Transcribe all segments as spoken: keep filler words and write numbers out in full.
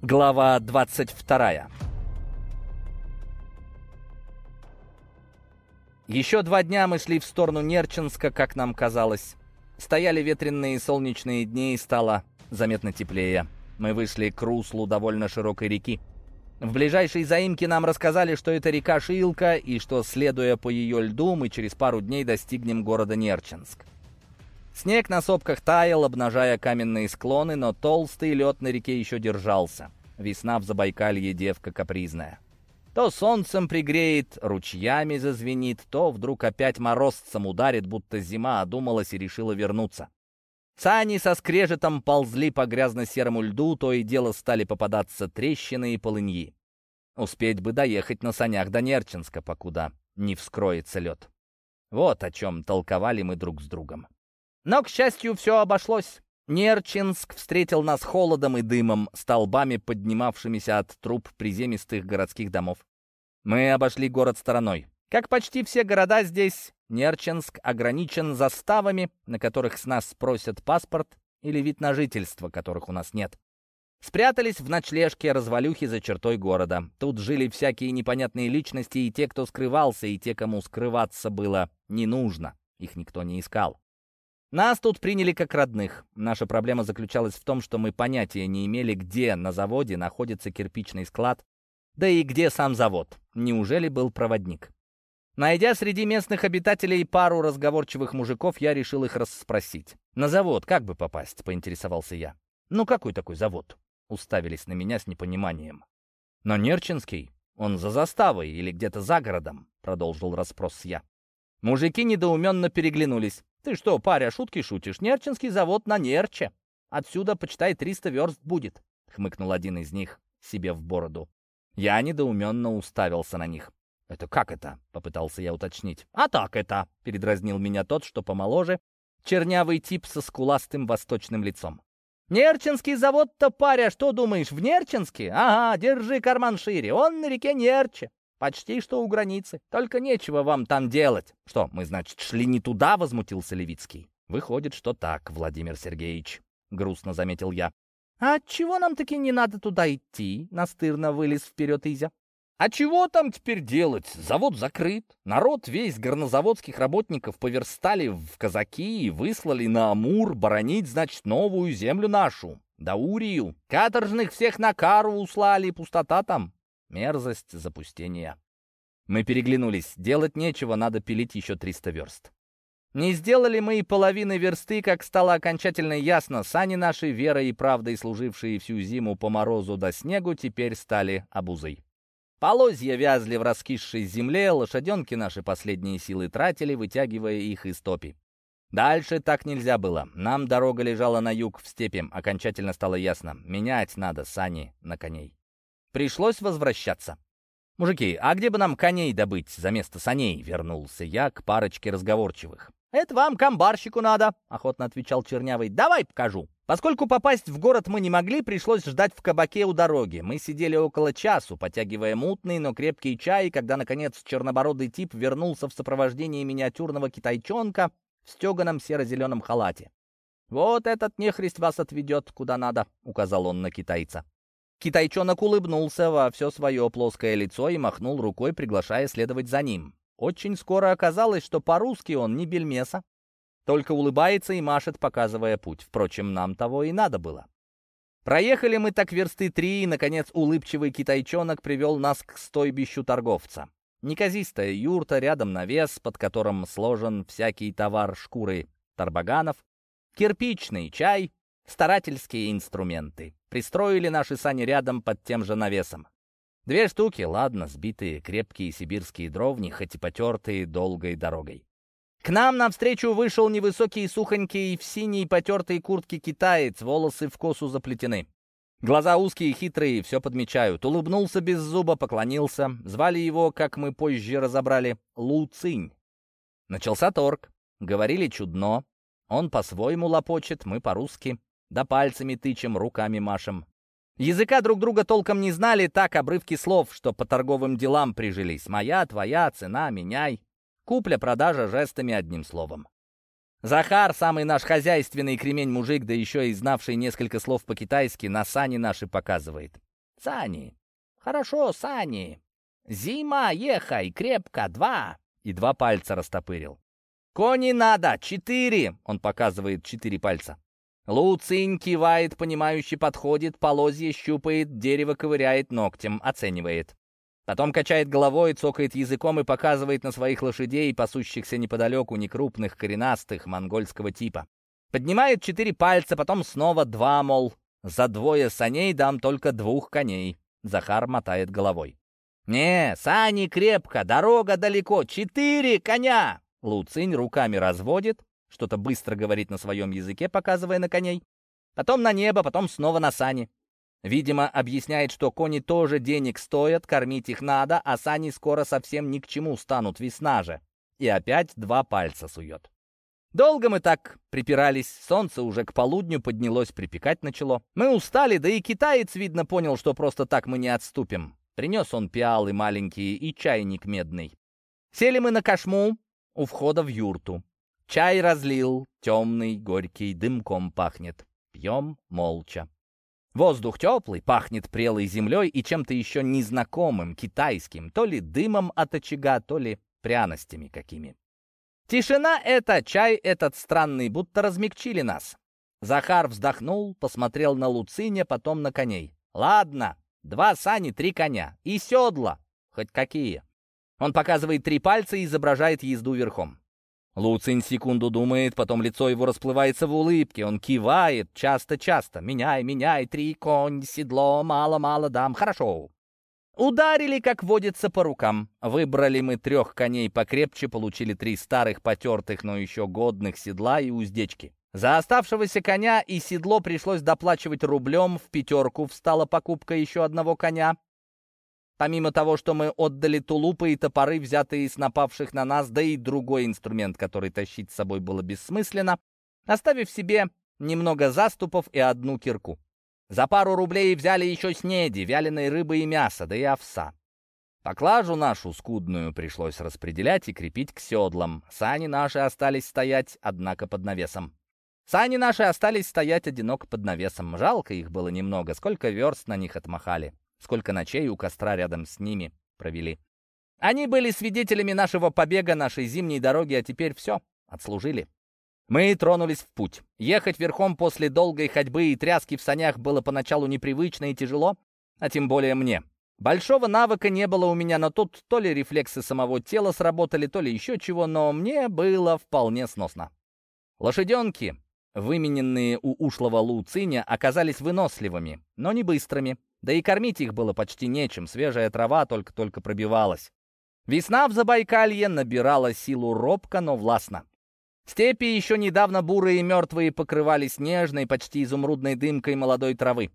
Глава двадцать вторая. Еще два дня мы шли в сторону Нерчинска, как нам казалось. Стояли ветреные солнечные дни, и стало заметно теплее. Мы вышли к руслу довольно широкой реки. В ближайшей заимке нам рассказали, что это река Шилка, и что, следуя по ее льду, мы через пару дней достигнем города Нерчинск. Снег на сопках таял, обнажая каменные склоны, но толстый лед на реке еще держался. Весна в Забайкалье девка капризная. То солнцем пригреет, ручьями зазвенит, то вдруг опять морозцем ударит, будто зима одумалась и решила вернуться. Сани со скрежетом ползли по грязно-серому льду, то и дело стали попадаться трещины и полыньи. Успеть бы доехать на санях до Нерчинска, покуда не вскроется лед. Вот о чем толковали мы друг с другом. Но, к счастью, все обошлось. Нерчинск встретил нас холодом и дымом, столбами, поднимавшимися от труб приземистых городских домов. Мы обошли город стороной. Как почти все города здесь, Нерчинск ограничен заставами, на которых с нас спросят паспорт или вид на жительство, которых у нас нет. Спрятались в ночлежке развалюхи за чертой города. Тут жили всякие непонятные личности, и те, кто скрывался, и те, кому скрываться было не нужно. Их никто не искал. Нас тут приняли как родных. Наша проблема заключалась в том, что мы понятия не имели, где на заводе находится кирпичный склад, да и где сам завод. Неужели был проводник? Найдя среди местных обитателей пару разговорчивых мужиков, я решил их расспросить. «На завод как бы попасть?» — поинтересовался я. «Ну какой такой завод?» — уставились на меня с непониманием. «Но Нерчинский? Он за заставой или где-то за городом?» — продолжил расспрос я. Мужики недоуменно переглянулись. «Ты что, паря, шутки шутишь? Нерчинский завод на Нерче. Отсюда, почитай, триста верст будет», — хмыкнул один из них себе в бороду. Я недоуменно уставился на них. «Это как это?» — попытался я уточнить. «А так это!» — передразнил меня тот, что помоложе, чернявый тип со скуластым восточным лицом. «Нерчинский завод-то, паря, что думаешь, в Нерчинске? Ага, держи карман шире, он на реке Нерче. Почти что у границы. Только нечего вам там делать». «Что, мы, значит, шли не туда?» — возмутился Левицкий. «Выходит, что так, Владимир Сергеевич», — грустно заметил я. «А чего нам таки не надо туда идти?» — настырно вылез вперед Изя. «А чего там теперь делать? Завод закрыт. Народ весь горнозаводских работников поверстали в казаки и выслали на Амур боронить, значит, новую землю нашу, Даурию. Каторжных всех на кару услали, пустота там. Мерзость, запустение». Мы переглянулись. Делать нечего, надо пилить еще триста верст. Не сделали мы и половины версты, как стало окончательно ясно, сани наши, верой и правдой служившие всю зиму по морозу до снегу, теперь стали обузой. Полозья вязли в раскисшей земле, лошаденки наши последние силы тратили, вытягивая их из топи. Дальше так нельзя было. Нам дорога лежала на юг, в степи. Окончательно стало ясно. Менять надо сани на коней. Пришлось возвращаться. «Мужики, а где бы нам коней добыть за место саней?» — вернулся я к парочке разговорчивых. «Это вам, к амбарщику, надо», — охотно отвечал Чернявый. «Давай покажу». Поскольку попасть в город мы не могли, пришлось ждать в кабаке у дороги. Мы сидели около часу, потягивая мутный, но крепкий чай, когда, наконец, чернобородый тип вернулся в сопровождении миниатюрного китайчонка в стеганом серо-зеленом халате. «Вот этот нехрист вас отведет куда надо», — указал он на китайца. Китайчонок улыбнулся во все свое плоское лицо и махнул рукой, приглашая следовать за ним. Очень скоро оказалось, что по-русски он не бельмеса, только улыбается и машет, показывая путь. Впрочем, нам того и надо было. Проехали мы так версты три, и, наконец, улыбчивый китайчонок привел нас к стойбищу торговца. Неказистая юрта, рядом навес, под которым сложен всякий товар шкуры тарбаганов, кирпичный чай, старательские инструменты. Пристроили наши сани рядом под тем же навесом. Две штуки, ладно, сбитые крепкие сибирские дровни, хоть и потертые долгой дорогой. К нам навстречу вышел невысокий, сухонький, в синей потертой куртке китаец, волосы в косу заплетены. Глаза узкие и хитрые, все подмечают. Улыбнулся без зуба, поклонился. Звали его, как мы позже разобрали, Лу Цинь. Начался торг. Говорили чудно. Он по-своему лопочет, мы по-русски. Да пальцами тычем, руками машем. Языка друг друга толком не знали, так обрывки слов, что по торговым делам прижились. Моя, твоя, цена, меняй. Купля-продажа жестами, одним словом. Захар, самый наш хозяйственный кремень-мужик, да еще и знавший несколько слов по-китайски, на сани наши показывает. «Сани! Хорошо, сани! Зима, ехай, крепко, два!» И два пальца растопырил. «Кони надо, четыре!» — он показывает четыре пальца. Луцинь кивает, понимающе подходит, полозья щупает, дерево ковыряет ногтем, оценивает. Потом качает головой, цокает языком и показывает на своих лошадей, пасущихся неподалеку, некрупных, коренастых, монгольского типа. Поднимает четыре пальца, потом снова два, мол, за двое саней дам только двух коней. Захар мотает головой. «Не, сани крепко, дорога далеко, четыре коня!» Луцинь руками разводит, что-то быстро говорит на своем языке, показывая на коней. Потом на небо, потом снова на сани. Видимо, объясняет, что кони тоже денег стоят, кормить их надо, а сани скоро совсем ни к чему станут, весна же. И опять два пальца сует. Долго мы так припирались, солнце уже к полудню поднялось, припекать начало. Мы устали, да и китаец, видно, понял, что просто так мы не отступим. Принес он пиалы маленькие и чайник медный. Сели мы на кошму у входа в юрту. Чай разлил, темный, горький, дымком пахнет. Пьем молча. Воздух теплый, пахнет прелой землей и чем-то еще незнакомым, китайским, то ли дымом от очага, то ли пряностями какими. Тишина эта, чай этот странный, будто размягчили нас. Захар вздохнул, посмотрел на Луциня, потом на коней. «Ладно, два сани, три коня. И седла, хоть какие». Он показывает три пальца и изображает езду верхом. Луцинь секунду думает, потом лицо его расплывается в улыбке. Он кивает часто-часто. «Меняй, меняй, три конь, седло, мало-мало дам, хорошо». Ударили, как водится, по рукам. Выбрали мы трех коней покрепче, получили три старых, потертых, но еще годных седла и уздечки. За оставшегося коня и седло пришлось доплачивать рублем, в пятерку встала покупка еще одного коня. Помимо того, что мы отдали тулупы и топоры, взятые с напавших на нас, да и другой инструмент, который тащить с собой было бессмысленно, оставив себе немного заступов и одну кирку. За пару рублей взяли еще снеди, вяленой рыбы и мяса, да и овса. Поклажу нашу скудную пришлось распределять и крепить к седлам. Сани наши остались стоять, однако под навесом. Сани наши остались стоять одиноко под навесом. Жалко их было немного, сколько верст на них отмахали, сколько ночей у костра рядом с ними провели. Они были свидетелями нашего побега, нашей зимней дороги, а теперь все, отслужили. Мы тронулись в путь. Ехать верхом после долгой ходьбы и тряски в санях было поначалу непривычно и тяжело, а тем более мне. Большого навыка не было у меня, но тут то ли рефлексы самого тела сработали, то ли еще чего, но мне было вполне сносно. Лошаденки, вымененные у ушлого Луциня, оказались выносливыми, но не быстрыми. Да и кормить их было почти нечем, свежая трава только-только пробивалась. Весна в Забайкалье набирала силу робко, но властно. Степи, еще недавно бурые и мертвые, покрывались нежной, почти изумрудной дымкой молодой травы.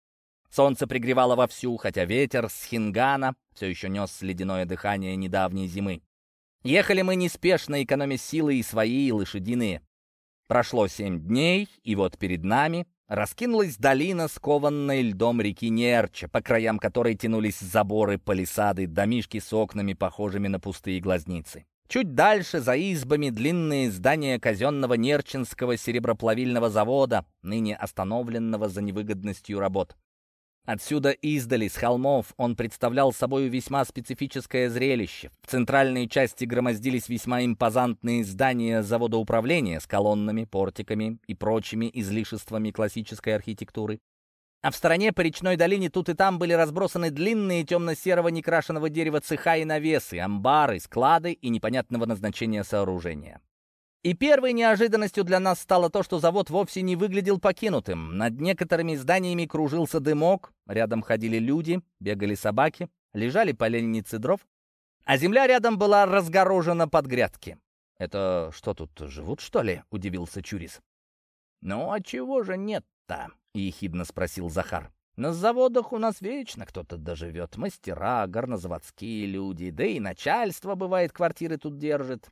Солнце пригревало вовсю, хотя ветер с Хингана все еще нес ледяное дыхание недавней зимы. Ехали мы неспешно, экономя силы и свои, и лошадиные. Прошло семь дней, и вот перед нами раскинулась долина, скованной льдом реки Нерча, по краям которой тянулись заборы, палисады, домишки с окнами, похожими на пустые глазницы. Чуть дальше, за избами, длинные здания казенного Нерчинского сереброплавильного завода, ныне остановленного за невыгодностью работ. Отсюда издали, с холмов, он представлял собой весьма специфическое зрелище. В центральной части громоздились весьма импозантные здания завода управления с колоннами, портиками и прочими излишествами классической архитектуры. А в стороне по речной долине тут и там были разбросаны длинные темно-серого некрашенного дерева цеха и навесы, амбары, склады и непонятного назначения сооружения. И первой неожиданностью для нас стало то, что завод вовсе не выглядел покинутым. Над некоторыми зданиями кружился дымок, рядом ходили люди, бегали собаки, лежали поленницы дров, а земля рядом была разгорожена под грядки. «Это что, тут живут, что ли?» — удивился Чурис. «Ну, а чего же нет-то?» — ехидно спросил Захар. «На заводах у нас вечно кто-то доживет. Мастера, горнозаводские люди, да и начальство, бывает, квартиры тут держит».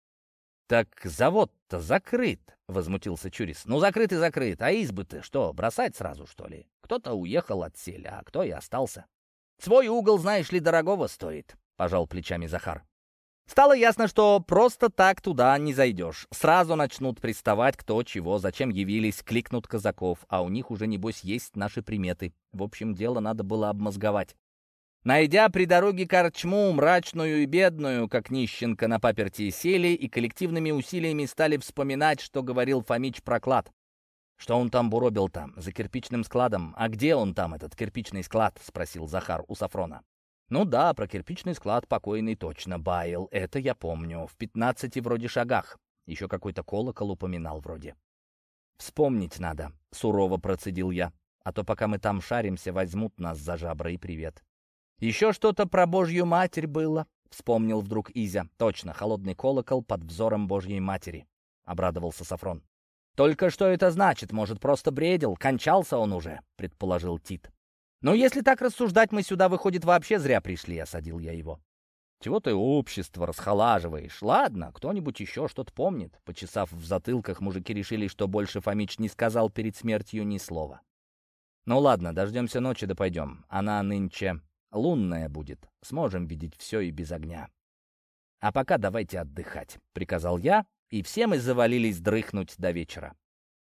«Так завод-то закрыт», — возмутился Чурис. «Ну, закрыт и закрыт, а избы-то что, бросать сразу, что ли? Кто-то уехал от селя, а кто и остался. Свой угол, знаешь ли, дорогого стоит», — пожал плечами Захар. Стало ясно, что просто так туда не зайдешь. Сразу начнут приставать кто чего, зачем явились, кликнут казаков, а у них уже, небось, есть наши приметы. В общем, дело надо было обмозговать. Найдя при дороге корчму, мрачную и бедную, как нищенка на паперти, сели и коллективными усилиями стали вспоминать, что говорил Фомич про клад. «Что он там буробил там, за кирпичным складом? А где он там, этот кирпичный склад?» — спросил Захар у Сафрона. «Ну да, про кирпичный склад покойный точно баил, это я помню, в пятнадцати вроде шагах. Еще какой-то колокол упоминал вроде». «Вспомнить надо», — сурово процедил я, «а то пока мы там шаримся, возьмут нас за жабры и привет». «Еще что-то про Божью Матерь было», — вспомнил вдруг Изя. «Точно, холодный колокол под взором Божьей Матери», — обрадовался Сафрон. «Только что это значит? Может, просто бредил? Кончался он уже», — предположил Тит. «Ну, если так рассуждать, мы сюда, выходит, вообще зря пришли», — осадил я его. «Чего ты общество расхолаживаешь? Ладно, кто-нибудь еще что-то помнит». Почесав в затылках, мужики решили, что больше Фомич не сказал перед смертью ни слова. «Ну ладно, дождемся ночи да пойдем. Она нынче лунная будет. Сможем видеть все и без огня. А пока давайте отдыхать», — приказал я, и все мы завалились дрыхнуть до вечера.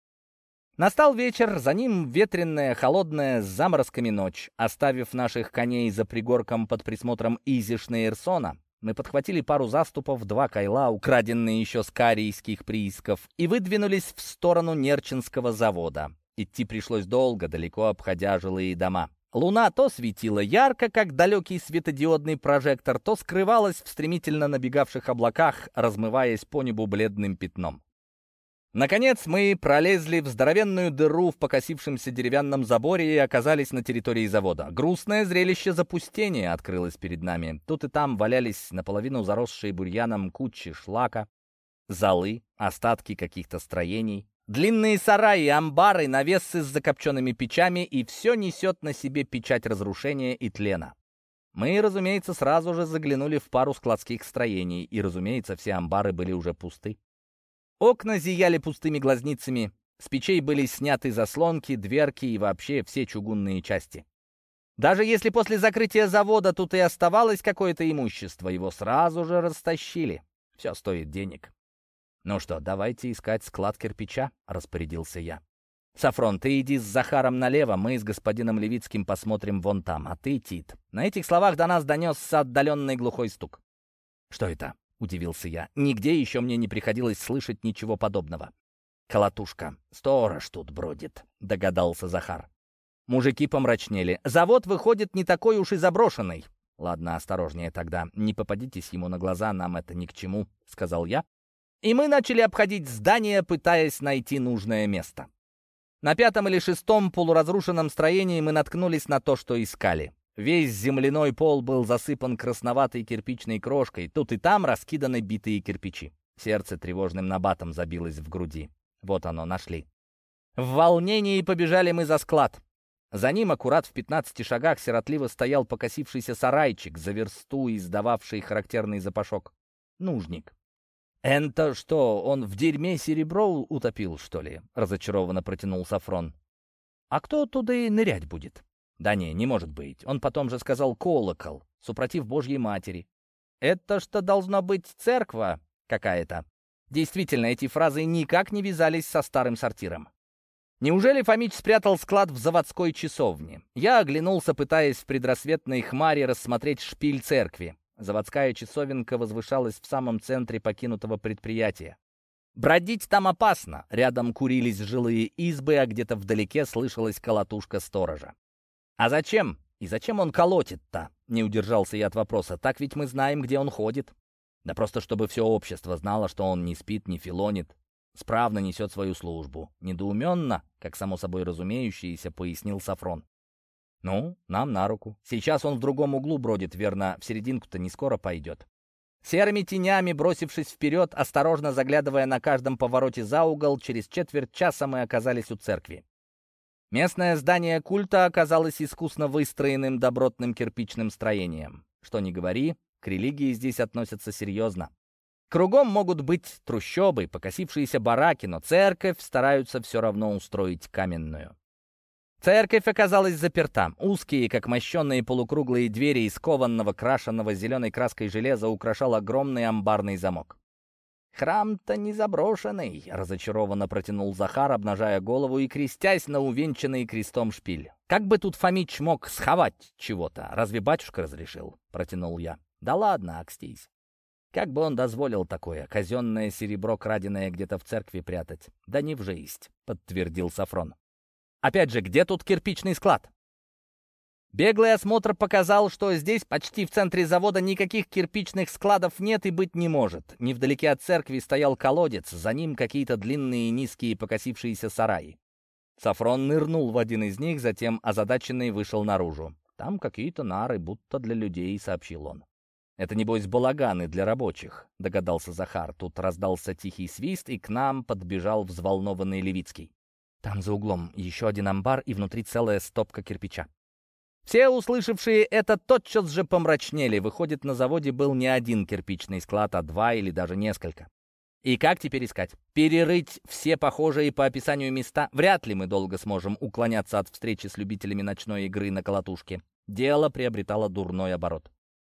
Настал вечер, за ним ветреная, холодная, с заморозками ночь. Оставив наших коней за пригорком под присмотром Изи Шнейрсона, мы подхватили пару заступов, два кайла, украденные еще с карийских приисков, и выдвинулись в сторону Нерчинского завода. Идти пришлось долго, далеко обходя жилые дома. Луна то светила ярко, как далекий светодиодный прожектор, то скрывалась в стремительно набегавших облаках, размываясь по небу бледным пятном. Наконец мы пролезли в здоровенную дыру в покосившемся деревянном заборе и оказались на территории завода. Грустное зрелище запустения открылось перед нами. Тут и там валялись наполовину заросшие бурьяном кучи шлака, золы, остатки каких-то строений, длинные сараи, амбары, навесы с закопченными печами, и все несет на себе печать разрушения и тлена. Мы, разумеется, сразу же заглянули в пару складских строений, и, разумеется, все амбары были уже пусты. Окна зияли пустыми глазницами, с печей были сняты заслонки, дверки и вообще все чугунные части. Даже если после закрытия завода тут и оставалось какое-то имущество, его сразу же растащили. Все стоит денег. «Ну что, давайте искать склад кирпича», — распорядился я. «Сафрон, ты иди с Захаром налево, мы с господином Левицким посмотрим вон там, а ты, Тит». На этих словах до нас донесся отдаленный глухой стук. «Что это?» — удивился я. «Нигде еще мне не приходилось слышать ничего подобного». «Колотушка. Сторож тут бродит», — догадался Захар. Мужики помрачнели. «Завод, выходит, не такой уж и заброшенный». «Ладно, осторожнее тогда. Не попадитесь ему на глаза, нам это ни к чему», — сказал я. И мы начали обходить здание, пытаясь найти нужное место. На пятом или шестом полуразрушенном строении мы наткнулись на то, что искали. Весь земляной пол был засыпан красноватой кирпичной крошкой, тут и там раскиданы битые кирпичи. Сердце тревожным набатом забилось в груди. Вот оно, нашли. В волнении побежали мы за склад. За ним, аккурат в пятнадцати шагах, сиротливо стоял покосившийся сарайчик, за версту издававший характерный запашок. Нужник. «Это что, он в дерьме серебро утопил, что ли?» — разочарованно протянул Сафрон. «А кто туда и нырять будет?» «Да не, не может быть. Он потом же сказал колокол, супротив Божьей Матери. Это что должно быть церква какая-то?» Действительно, эти фразы никак не вязались со старым сортиром. Неужели Фомич спрятал склад в заводской часовне? Я оглянулся, пытаясь в предрассветной хмаре рассмотреть шпиль церкви. Заводская часовенка возвышалась в самом центре покинутого предприятия. Бродить там опасно. Рядом курились жилые избы, а где-то вдалеке слышалась колотушка сторожа. «А зачем? И зачем он колотит-то?» — не удержался я от вопроса. «Так ведь мы знаем, где он ходит». «Да просто чтобы все общество знало, что он не спит, не филонит, справно несет свою службу». Недоуменно, как само собой разумеющееся, пояснил Сафрон. «Ну, нам на руку. Сейчас он в другом углу бродит, верно, в серединку-то не скоро пойдет». Серыми тенями, бросившись вперед, осторожно заглядывая на каждом повороте за угол, через четверть часа мы оказались у церкви. Местное здание культа оказалось искусно выстроенным добротным кирпичным строением. Что ни говори, к религии здесь относятся серьезно. Кругом могут быть трущобы, покосившиеся бараки, но церковь стараются все равно устроить каменную. Церковь оказалась заперта. Узкие, как мощенные полукруглые двери из кованного, крашенного зеленой краской железа украшал огромный амбарный замок. «Храм-то не заброшенный», — разочарованно протянул Захар, обнажая голову и крестясь на увенчанный крестом шпиль. «Как бы тут Фомич мог сховать чего-то? Разве батюшка разрешил?» — протянул я. «Да ладно, акстись. Как бы он дозволил такое, казенное серебро, краденое где-то в церкви, прятать? Да не в жизнь», — подтвердил Сафрон. «Опять же, где тут кирпичный склад?» Беглый осмотр показал, что здесь, почти в центре завода, никаких кирпичных складов нет и быть не может. Невдалеке от церкви стоял колодец, за ним какие-то длинные, низкие, покосившиеся сараи. Сафрон нырнул в один из них, затем озадаченный вышел наружу. «Там какие-то нары, будто для людей», — сообщил он. «Это, небось, балаганы для рабочих», — догадался Захар. Тут раздался тихий свист, и к нам подбежал взволнованный Левицкий. «Там за углом еще один амбар и внутри целая стопка кирпича». Все, услышавшие это, тотчас же помрачнели. Выходит, на заводе был не один кирпичный склад, а два или даже несколько. И как теперь искать? Перерыть все похожие по описанию места? Вряд ли мы долго сможем уклоняться от встречи с любителями ночной игры на колотушке. Дело приобретало дурной оборот.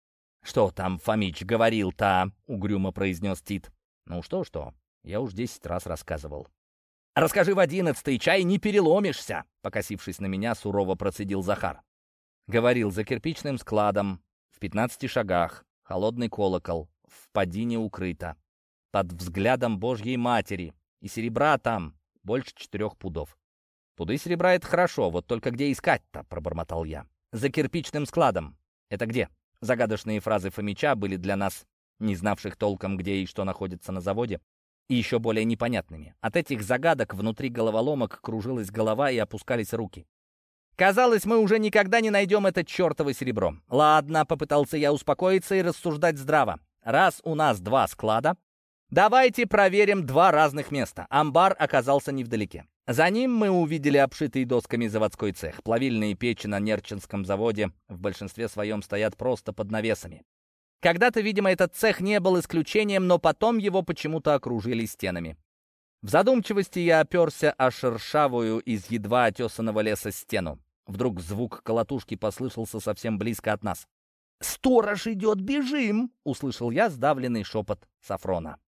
«Что там Фомич говорил-то?» — угрюмо произнес Тит. «Ну что-что, я уж десять раз рассказывал». «Расскажи в одиннадцатый, чай не переломишься!» — покосившись на меня, сурово процедил Захар. Говорил, за кирпичным складом, в пятнадцати шагах, холодный колокол, в падине укрыто, под взглядом Божьей Матери, и серебра там больше четырех пудов. «Пуды серебра — это хорошо, вот только где искать-то?» — пробормотал я. «За кирпичным складом. Это где?» Загадочные фразы Фомича были для нас, не знавших толком, где и что находится на заводе, и еще более непонятными. От этих загадок внутри головоломок кружилась голова и опускались руки. Казалось, мы уже никогда не найдем это чертово серебро. Ладно, попытался я успокоиться и рассуждать здраво. Раз у нас два склада, давайте проверим два разных места. Амбар оказался невдалеке. За ним мы увидели обшитый досками заводской цех. Плавильные печи на Нерчинском заводе в большинстве своем стоят просто под навесами. Когда-то, видимо, этот цех не был исключением, но потом его почему-то окружили стенами. В задумчивости я оперся о шершавую из едва отесанного леса стену. Вдруг звук колотушки послышался совсем близко от нас. «Сторож идет, бежим!» — услышал я сдавленный шепот Сафрона.